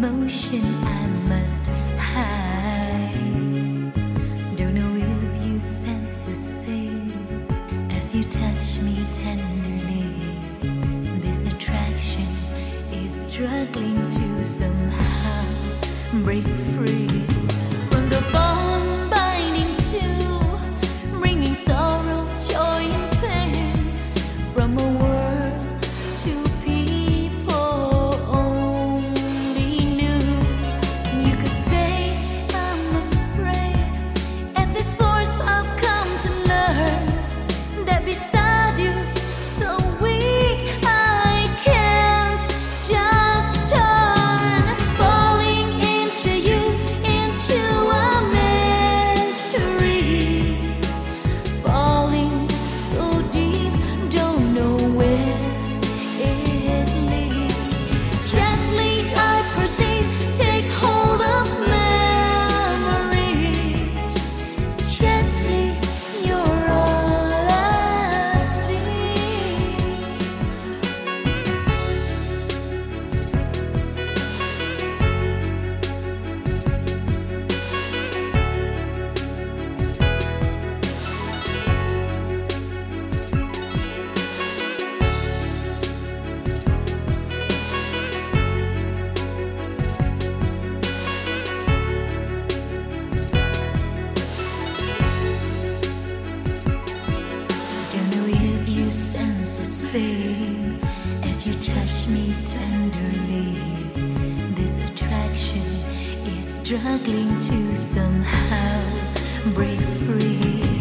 emotion I must hide. Don't know if you sense the same as you touch me tenderly. This attraction is struggling to somehow break free from the bond binding to bringing sorrow, joy, and pain from a world to people only knew. You could say I'm afraid, at this force I've come to learn that beside you, so weak I can't just turn. Falling into you, into a mystery. Falling so deep, don't know where it leads. Gently I proceed, take hold of memories. Gently, you're all I see. Don't know if you sense the same as you touch me tenderly. This attraction is struggling to somehow break free.